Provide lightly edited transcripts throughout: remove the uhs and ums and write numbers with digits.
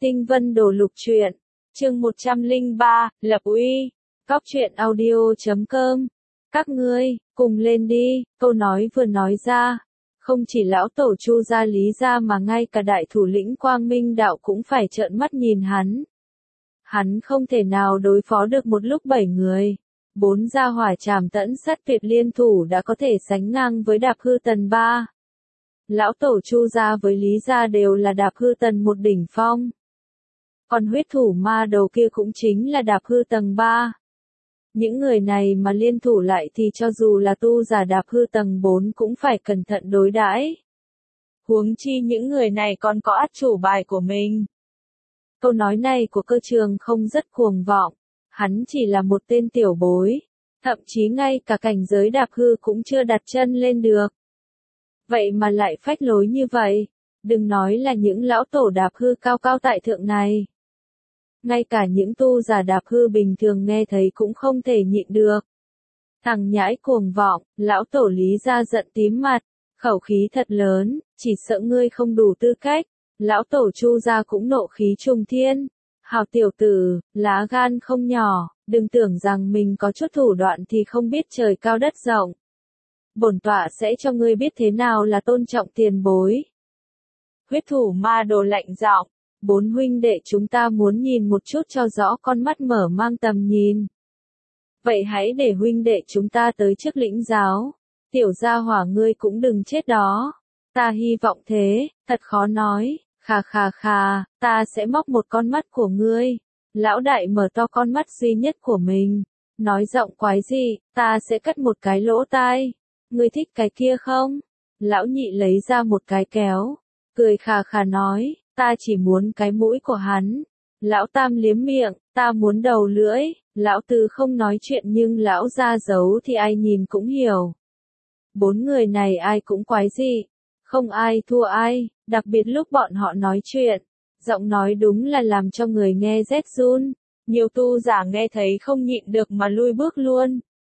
Tinh Vân Đồ Lục Truyện, chương 103, lập uy, Cóc truyện audio.com. Các ngươi, cùng lên đi, câu nói vừa nói ra. Không chỉ lão tổ Chu gia Lý gia mà ngay cả đại thủ lĩnh Quang Minh đạo cũng phải trợn mắt nhìn hắn. Hắn không thể nào đối phó được một lúc 7 người. 4 gia hỏa trảm tẫn sát tuyệt liên thủ đã có thể sánh ngang với Đạp Hư Tần 3. Lão tổ Chu gia với Lý gia đều là Đạp Hư Tần một đỉnh phong. Còn huyết thủ ma đầu kia cũng chính là Đạp Hư tầng 3. Những người này mà liên thủ lại thì cho dù là tu giả Đạp Hư tầng 4 cũng phải cẩn thận đối đãi. Huống chi những người này còn có át chủ bài của mình. Câu nói này của Cơ Trường không rất cuồng vọng, hắn chỉ là một tên tiểu bối, thậm chí ngay cả cảnh giới Đạp Hư cũng chưa đặt chân lên được. Vậy mà lại phách lối như vậy, đừng nói là những lão tổ Đạp Hư cao cao tại thượng này. Ngay cả những tu giả Đạp Hư bình thường nghe thấy cũng không thể nhịn được. Thằng nhãi cuồng vọng, lão tổ Lý gia giận tím mặt, khẩu khí thật lớn, chỉ sợ ngươi không đủ tư cách. Lão tổ Chu gia cũng nộ khí trùng thiên. Hào tiểu tử, lá gan không nhỏ, đừng tưởng rằng mình có chút thủ đoạn thì không biết trời cao đất rộng. Bổn tọa sẽ cho ngươi biết thế nào là tôn trọng tiền bối. Huyết thủ ma đồ lạnh giọng. 4 huynh đệ chúng ta muốn nhìn một chút cho rõ con mắt mở mang tầm nhìn. Vậy hãy để huynh đệ chúng ta tới trước lĩnh giáo. Tiểu gia hỏa ngươi cũng đừng chết đó. Ta hy vọng thế, thật khó nói. Khà, ta sẽ móc một con mắt của ngươi. Lão đại mở to con mắt duy nhất của mình. Nói giọng quái gì, ta sẽ cắt một cái lỗ tai. Ngươi thích cái kia không? Lão nhị lấy ra một cái kéo. Cười khà nói. Ta chỉ muốn cái mũi của hắn. Lão tam liếm miệng, ta muốn đầu lưỡi. Lão tứ không nói chuyện nhưng lão ra giấu thì ai nhìn cũng hiểu. 4 người này ai cũng quái dị. Không ai thua ai, đặc biệt lúc bọn họ nói chuyện. Giọng nói đúng là làm cho người nghe rét run. Nhiều tu giả nghe thấy không nhịn được mà lui bước luôn.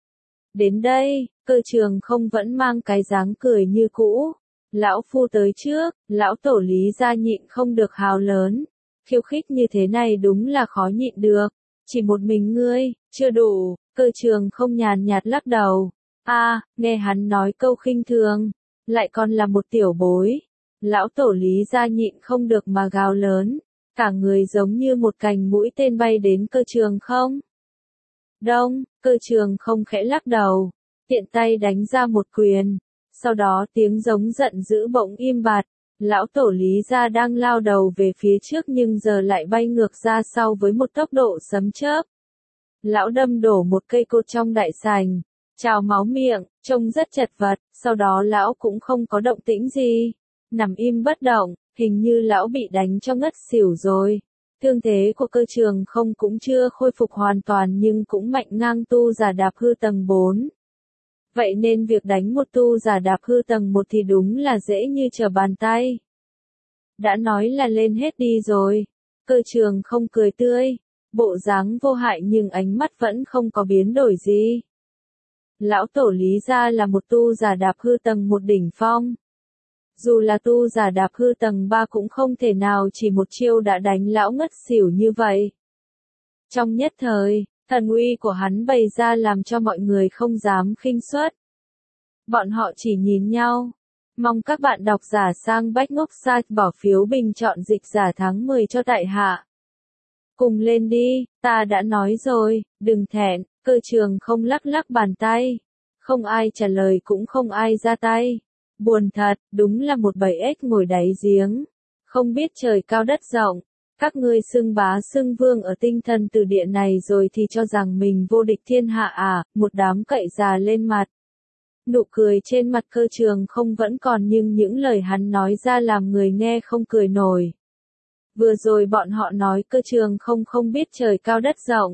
Đến đây, Cơ Trường không vẫn mang cái dáng cười như cũ. Lão phu tới trước, lão tổ Lý gia nhịn không được hào lớn. Khiêu khích như thế này đúng là khó nhịn được. Chỉ một mình ngươi, chưa đủ. Cơ Trường không nhàn nhạt lắc đầu. Nghe hắn nói câu khinh thường. Lại còn là một tiểu bối. Lão tổ Lý gia nhịn không được mà gào lớn. Cả người giống như một cành mũi tên bay đến Cơ Trường không. Đông, Cơ Trường không khẽ lắc đầu. Tiện tay đánh ra một quyền. Sau đó tiếng giống giận dữ bỗng im bặt. Lão tổ Lý gia đang lao đầu về phía trước nhưng giờ lại bay ngược ra sau với một tốc độ sấm chớp. Lão đâm đổ một cây cột trong đại sảnh. Trào máu miệng, trông rất chật vật, sau đó lão cũng không có động tĩnh gì. Nằm im bất động, hình như lão bị đánh cho ngất xỉu rồi. Thương thế của Cơ Trường không cũng chưa khôi phục hoàn toàn nhưng cũng mạnh ngang tu giả Đạp Hư tầng 4. Vậy nên việc đánh một tu giả Đạp Hư tầng 1 thì đúng là dễ như trở bàn tay. Đã nói là lên hết đi rồi. Cơ Trường không cười tươi. Bộ dáng vô hại nhưng ánh mắt vẫn không có biến đổi gì. Lão tổ Lý gia là một tu giả Đạp Hư tầng 1 đỉnh phong. Dù là tu giả Đạp Hư tầng 3 cũng không thể nào chỉ một chiêu đã đánh lão ngất xỉu như vậy. Trong nhất thời, thần uy của hắn bày ra làm cho mọi người không dám khinh suất. Bọn họ chỉ nhìn nhau. Mong các bạn độc giả sang Bách Ngốc Site bỏ phiếu bình chọn dịch giả tháng 10 cho tại hạ. Cùng lên đi, ta đã nói rồi, đừng thẹn. Cơ Trường không lắc bàn tay. Không ai trả lời cũng không ai ra tay. Buồn thật, đúng là một bầy ếch ngồi đáy giếng. Không biết trời cao đất rộng. Các ngươi xưng bá xưng vương ở tinh thần từ địa này rồi thì cho rằng mình vô địch thiên hạ à, một đám cậy già lên mặt. Nụ cười trên mặt Cơ Trường không vẫn còn nhưng những lời hắn nói ra làm người nghe không cười nổi. Vừa rồi bọn họ nói Cơ Trường không biết trời cao đất rộng.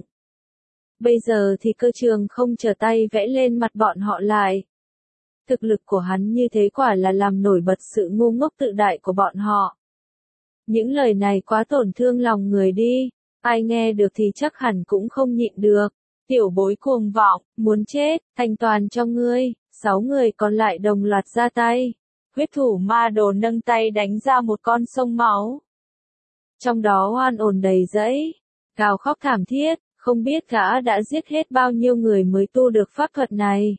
Bây giờ thì Cơ Trường không trở tay vẽ lên mặt bọn họ lại. Thực lực của hắn như thế quả là làm nổi bật sự ngu ngốc tự đại của bọn họ. Những lời này quá tổn thương lòng người đi, ai nghe được thì chắc hẳn cũng không nhịn được. Tiểu bối cuồng vọng, muốn chết, thành toàn cho ngươi. 6 người còn lại đồng loạt ra tay. Huyết thủ ma đồ nâng tay đánh ra một con sông máu. trong đó oan ồn đầy rẫy, gào khóc thảm thiết, không biết gã đã giết hết bao nhiêu người mới tu được pháp thuật này.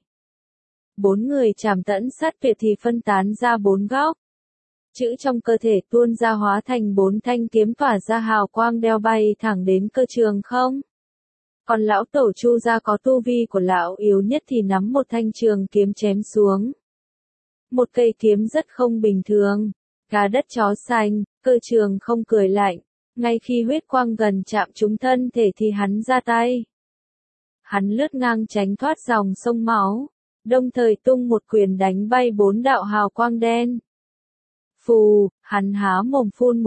4 người trảm tẫn sát tuyệt thì phân tán ra 4 góc. Chữ trong cơ thể tuôn ra hóa thành 4 thanh kiếm tỏa ra hào quang đeo bay thẳng đến cơ trường không. Còn lão tổ Chu gia có tu vi của lão yếu nhất thì nắm một thanh trường kiếm chém xuống. Một cây kiếm rất không bình thường, cá đất chó xanh, cơ trường không cười lạnh, ngay khi huyết quang gần chạm trúng thân thể thì hắn ra tay. Hắn lướt ngang tránh thoát dòng sông máu, đồng thời tung một quyền đánh bay 4 đạo hào quang đen. Phù, hắn há mồm phun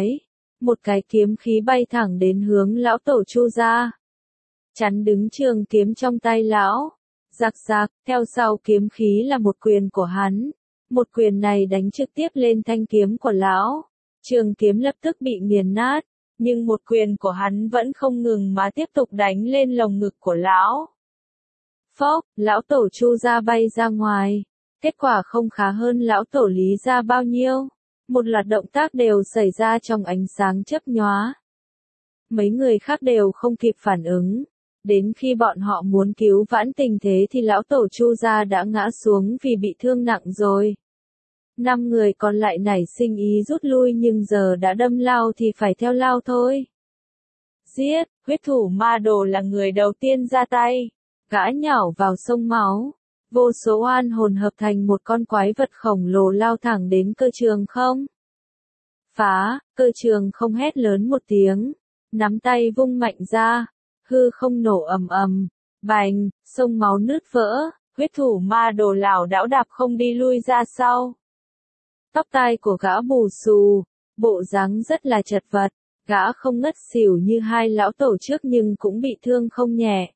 một cái kiếm khí bay thẳng đến hướng lão tổ Chu gia. Chắn đứng trường kiếm trong tay lão. Rạc rạc, theo sau kiếm khí là một quyền của hắn. Một quyền này đánh trực tiếp lên thanh kiếm của lão. Trường kiếm lập tức bị nghiền nát, nhưng một quyền của hắn vẫn không ngừng mà tiếp tục đánh lên lồng ngực của lão. Phốc, lão tổ Chu gia bay ra ngoài. Kết quả không khá hơn lão tổ Lý gia bao nhiêu. Một loạt động tác đều xảy ra trong ánh sáng chớp nhoá. Mấy người khác đều không kịp phản ứng. Đến khi bọn họ muốn cứu vãn tình thế thì lão tổ Chu gia đã ngã xuống vì bị thương nặng rồi. 5 người còn lại nảy sinh ý rút lui nhưng giờ đã đâm lao thì phải theo lao thôi. Giết, huyết thủ ma đồ là người đầu tiên ra tay. Gã nhào vào sông máu. Vô số oan hồn hợp thành một con quái vật khổng lồ lao thẳng đến cơ trường không. Phá, cơ trường không hét lớn một tiếng. Nắm tay vung mạnh ra. Hư không nổ ầm ầm. Bành, sông máu nứt vỡ. Huyết thủ ma đồ lảo đảo đạp không đi lui ra sau. Tóc tai của gã bù xù. Bộ dáng rất là chật vật. Gã không ngất xỉu như hai lão tổ trước nhưng cũng bị thương không nhẹ.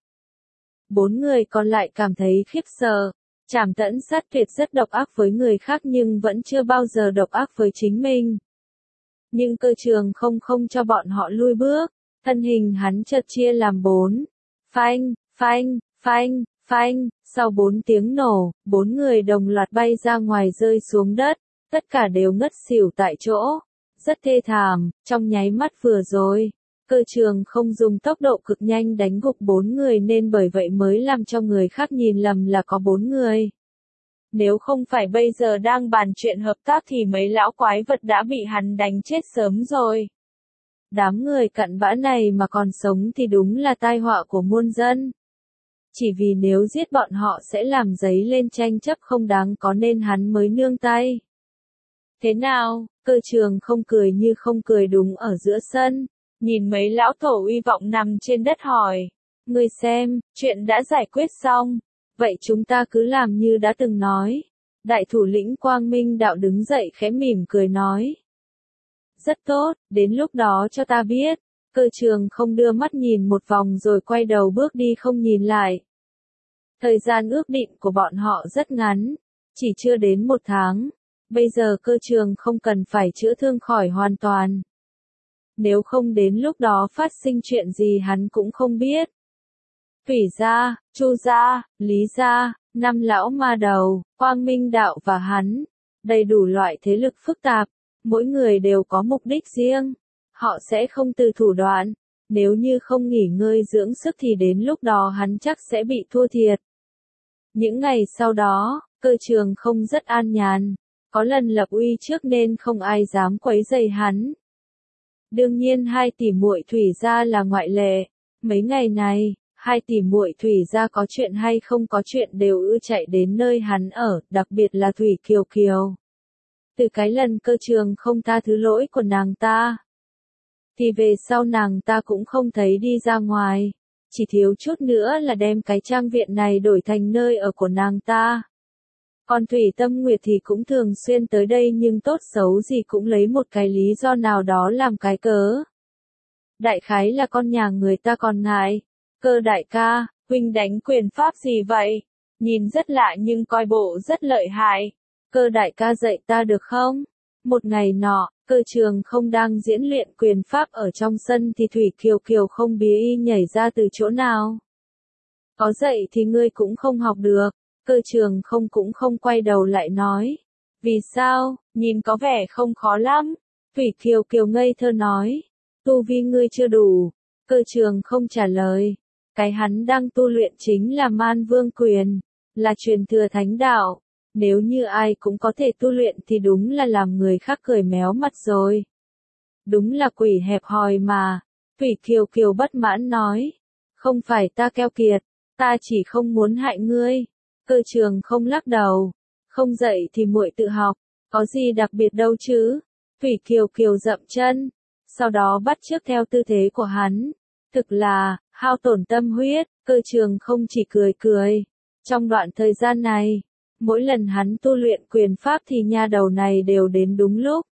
4 người còn lại cảm thấy khiếp sợ. Trảm tẫn sát tuyệt rất độc ác với người khác nhưng vẫn chưa bao giờ độc ác với chính mình. Nhưng cơ trường không cho bọn họ lui bước. Thân hình hắn chợt chia làm 4. Phanh, phanh, phanh, phanh. Sau 4 tiếng nổ, 4 người đồng loạt bay ra ngoài rơi xuống đất. Tất cả đều ngất xỉu tại chỗ. Rất thê thảm, trong nháy mắt vừa rồi. Cơ trường không dùng tốc độ cực nhanh đánh gục 4 người nên bởi vậy mới làm cho người khác nhìn lầm là có 4 người. Nếu không phải bây giờ đang bàn chuyện hợp tác thì mấy lão quái vật đã bị hắn đánh chết sớm rồi. Đám người cặn bã này mà còn sống thì đúng là tai họa của muôn dân. Chỉ vì nếu giết bọn họ sẽ làm dấy lên tranh chấp không đáng có nên hắn mới nương tay. Thế nào, cơ trường không cười như không cười đúng ở giữa sân. Nhìn mấy lão tổ uy vọng nằm trên đất hỏi. Ngươi xem, chuyện đã giải quyết xong. Vậy chúng ta cứ làm như đã từng nói. Đại thủ lĩnh Quang Minh Đạo đứng dậy khẽ mỉm cười nói. Rất tốt, đến lúc đó cho ta biết. Cơ trường không đưa mắt nhìn một vòng rồi quay đầu bước đi không nhìn lại. Thời gian ước định của bọn họ rất ngắn. Chỉ chưa đến 1 tháng. Bây giờ cơ trường không cần phải chữa thương khỏi hoàn toàn. Nếu không đến lúc đó phát sinh chuyện gì hắn cũng không biết. Thủy gia, Chu gia, Lý gia, 5 lão ma đầu, Quang Minh Đạo và hắn. Đầy đủ loại thế lực phức tạp. Mỗi người đều có mục đích riêng. Họ sẽ không từ thủ đoạn. Nếu như không nghỉ ngơi dưỡng sức thì đến lúc đó hắn chắc sẽ bị thua thiệt. Những ngày sau đó, cơ trường không rất an nhàn. Có lần lập uy trước nên không ai dám quấy rầy hắn. Đương nhiên 2 tỷ muội Thủy gia là ngoại lệ. Mấy ngày này, 2 tỷ muội Thủy gia có chuyện hay không có chuyện đều chạy đến nơi hắn ở, đặc biệt là Thủy Kiều Kiều. Từ cái lần cơ trường không tha thứ lỗi của nàng ta, thì về sau nàng ta cũng không thấy đi ra ngoài. Chỉ thiếu chút nữa là đem cái trang viện này đổi thành nơi ở của nàng ta. Còn Thủy Tâm Nguyệt thì cũng thường xuyên tới đây nhưng tốt xấu gì cũng lấy một cái lý do nào đó làm cái cớ. Đại khái là con nhà người ta còn ngại. Cơ đại ca, huynh đánh quyền pháp gì vậy? Nhìn rất lạ nhưng coi bộ rất lợi hại. Cơ đại ca dạy ta được không? Một ngày nọ, cơ trường không đang diễn luyện quyền pháp ở trong sân thì Thủy Kiều Kiều không bí y nhảy ra từ chỗ nào. Có dạy thì ngươi cũng không học được. Cơ trường không cũng không quay đầu lại nói. Vì sao, nhìn có vẻ không khó lắm. Thủy Kiều Kiều ngây thơ nói. tu vi ngươi chưa đủ. Cơ trường không trả lời. Cái hắn đang tu luyện chính là Man Vương Quyền, là truyền thừa thánh đạo. Nếu như ai cũng có thể tu luyện thì đúng là làm người khác cười méo mặt rồi. Đúng là quỷ hẹp hòi mà. Thủy Kiều Kiều bất mãn nói. Không phải ta keo kiệt, ta chỉ không muốn hại ngươi. Cơ trường không lắc đầu. Không dậy thì muội tự học, có gì đặc biệt đâu chứ. Thủy Kiều Kiều dậm chân, sau đó bắt chước theo tư thế của hắn. Thực là, hao tổn tâm huyết, cơ trường không chỉ cười cười. Trong đoạn thời gian này, mỗi lần hắn tu luyện quyền pháp thì nha đầu này đều đến đúng lúc.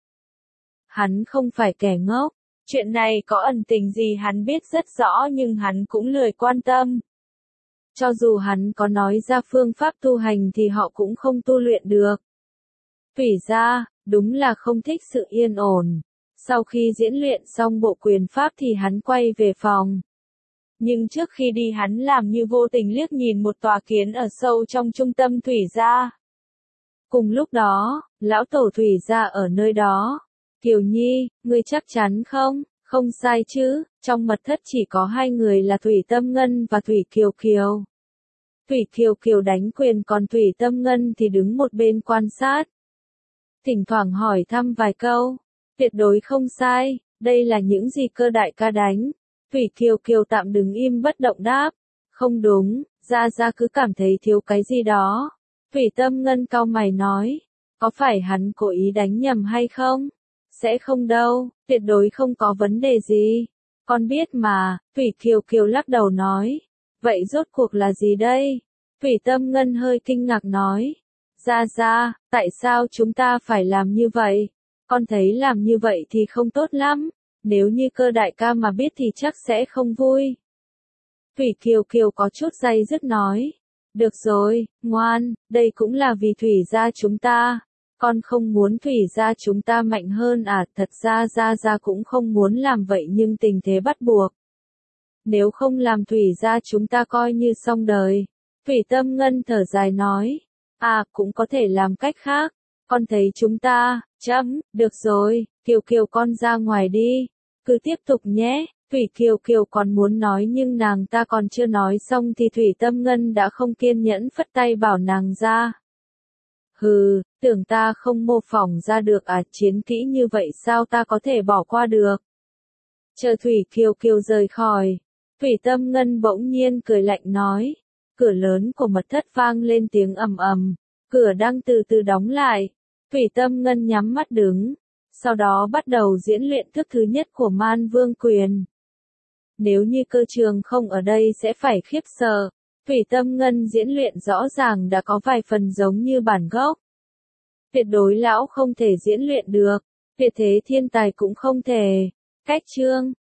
Hắn không phải kẻ ngốc, chuyện này có ẩn tình gì hắn biết rất rõ nhưng hắn cũng lười quan tâm. Cho dù hắn có nói ra phương pháp tu hành thì họ cũng không tu luyện được. Thủy gia, đúng là không thích sự yên ổn. Sau khi diễn luyện xong bộ quyền pháp thì hắn quay về phòng. Nhưng trước khi đi hắn làm như vô tình liếc nhìn một tòa kiến ở sâu trong trung tâm Thủy gia. Cùng lúc đó, lão tổ Thủy gia ở nơi đó. Kiều Nhi, ngươi chắc chắn không? Không sai chứ, trong mật thất chỉ có hai người là Thủy Tâm Ngân và Thủy Kiều Kiều. Thủy Kiều Kiều đánh quyền còn Thủy Tâm Ngân thì đứng một bên quan sát. Thỉnh thoảng hỏi thăm vài câu. Tuyệt đối không sai, đây là những gì cơ đại ca đánh. Thủy Kiều Kiều tạm đứng im bất động đáp. Không đúng, Gia Gia cứ cảm thấy thiếu cái gì đó. Thủy Tâm Ngân cau mày nói. Có phải hắn cố ý đánh nhầm hay không? Sẽ không đâu, tuyệt đối không có vấn đề gì. Con biết mà, Thủy Kiều Kiều lắc đầu nói. Vậy rốt cuộc là gì đây? Thủy Tâm Ngân hơi kinh ngạc nói. Gia Gia, tại sao chúng ta phải làm như vậy? Con thấy làm như vậy thì không tốt lắm. Nếu như cơ đại ca mà biết thì chắc sẽ không vui. Thủy Kiều Kiều có chút day dứt nói. Được rồi, ngoan, đây cũng là vì Thủy gia chúng ta. Con không muốn Thủy gia chúng ta mạnh hơn à, thật ra Gia Gia cũng không muốn làm vậy nhưng tình thế bắt buộc. Nếu không làm Thủy gia chúng ta coi như xong đời. Thủy Tâm Ngân thở dài nói. À, cũng có thể làm cách khác. Con thấy chúng ta, được rồi, Kiều Kiều con ra ngoài đi. Cứ tiếp tục nhé. Thủy Kiều Kiều còn muốn nói nhưng nàng ta còn chưa nói xong thì Thủy Tâm Ngân đã không kiên nhẫn phất tay bảo nàng ra. Hừ, tưởng ta không mô phỏng ra được à, chiến kỹ như vậy sao ta có thể bỏ qua được. Chờ Thủy Kiều Kiều rời khỏi. Thủy Tâm Ngân bỗng nhiên cười lạnh nói. Cửa lớn của mật thất vang lên tiếng ầm ầm. Cửa đang từ từ đóng lại. Thủy Tâm Ngân nhắm mắt đứng. Sau đó bắt đầu diễn luyện thức thứ nhất của Man Vương Quyền. Nếu như cơ trường không ở đây sẽ phải khiếp sợ. Thủy Tâm Ngân diễn luyện rõ ràng đã có vài phần giống như bản gốc. Tuyệt đối lão không thể diễn luyện được. Tuyệt thế thiên tài cũng không thể. Cách chương